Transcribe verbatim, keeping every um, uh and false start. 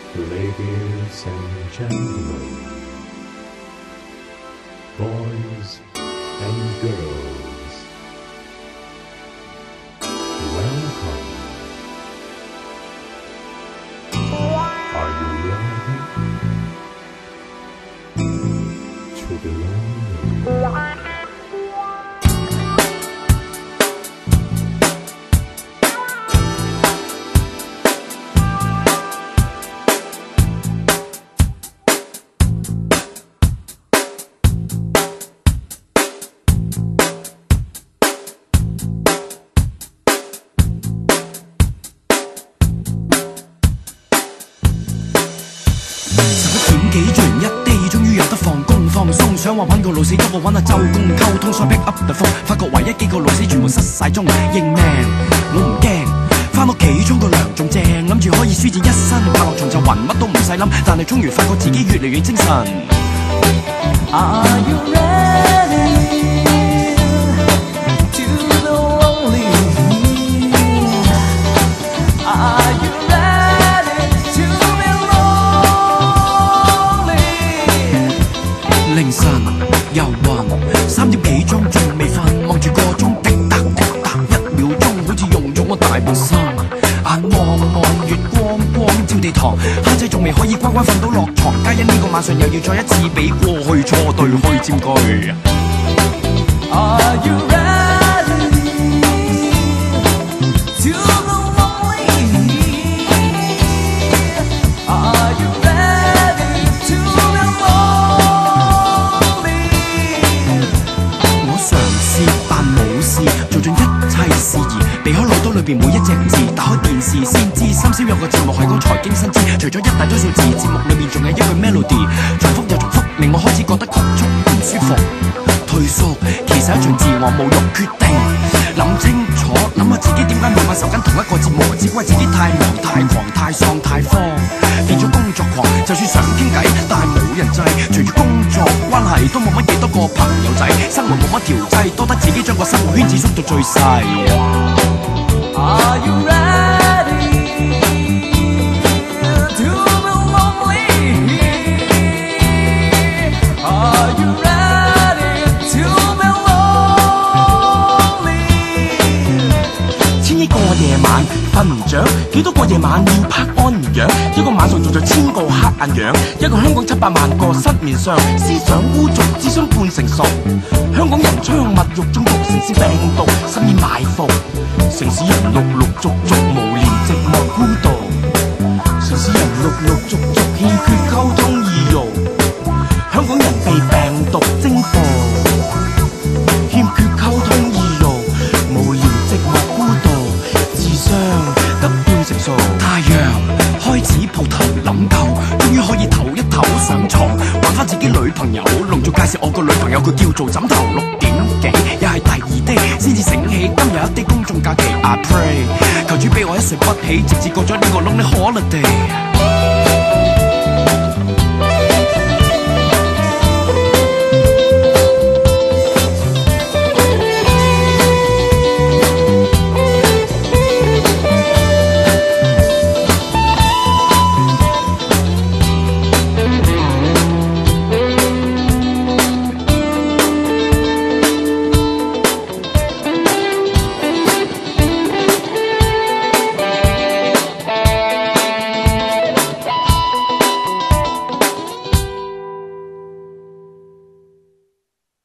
Ladies and gentlemen, boys and girls, welcome. Are you ready to be lonely? 幾做完一 day， 終於有得放工放鬆，想話揾個老死急我揾阿周公溝通，想 pick up the phone， 發覺唯一幾個老死全部失晒蹤，認命我唔驚，返屋企沖個涼仲正，諗住可以舒展一身，拍落床就暈，乜都唔使諗，但係沖完發覺自己越嚟越精神。Are you ready to the lonely? Are you凌晨遊魂，三點幾鐘仲未瞓，望住個鐘滴答滴答，一秒鐘好似用咗我大半生。眼望望月光光照地堂，蝦仔仲未可以乖乖瞓到落床，皆因呢個晚上又要再一次俾過去錯對去佔據。Are you ready to the lonely? Are you ready to the lonely?嘗試但冇事，做盡一切事宜，避開腦袋裏邊每一隻字，打開電視先知，深宵有個節目係講財經新知，除咗一大堆數字，節目裏面仲有一句 melody， 重複又重複，令我開始覺得局促唔舒服。退縮其實一場自我侮辱，決定諗清楚，諗下自己點解每晚受緊同一個折磨，只怪自己太忙太狂太喪太慌，變咗工作狂，就算想傾偈，但係冇人制，隨住工作關係都冇乜幾多個朋友仔，生活冇乜調劑，多得自己將個生活圈子縮到最細。Are you ready to the lonely? Are you ready to be lonely? 千億個夜晚瞓唔着，幾多個夜晚要拍安陽，一個晚上做咗千個黑眼樣，一個香港七百萬個失眠相，思想污濁，智商半成熟，香港人槍物欲中毒，城市病毒深夜埋伏，城市人陸陸續續無聊寂寞孤獨，城市人陸陸續續欠缺溝通意欲，香港人被病毒征服，欠缺溝通意欲，無聊寂寞孤獨，智商得半成熟，太陽開始蒲頭諗夠，終於可以唞一唞上床，揾返自己女朋友，隆重介紹我個女朋友，佢叫做枕頭。六點幾又係第二 day 先至醒起，今日一啲公眾假期 I pray， 求主俾我一睡不起，直至過咗呢個 lonely holiday。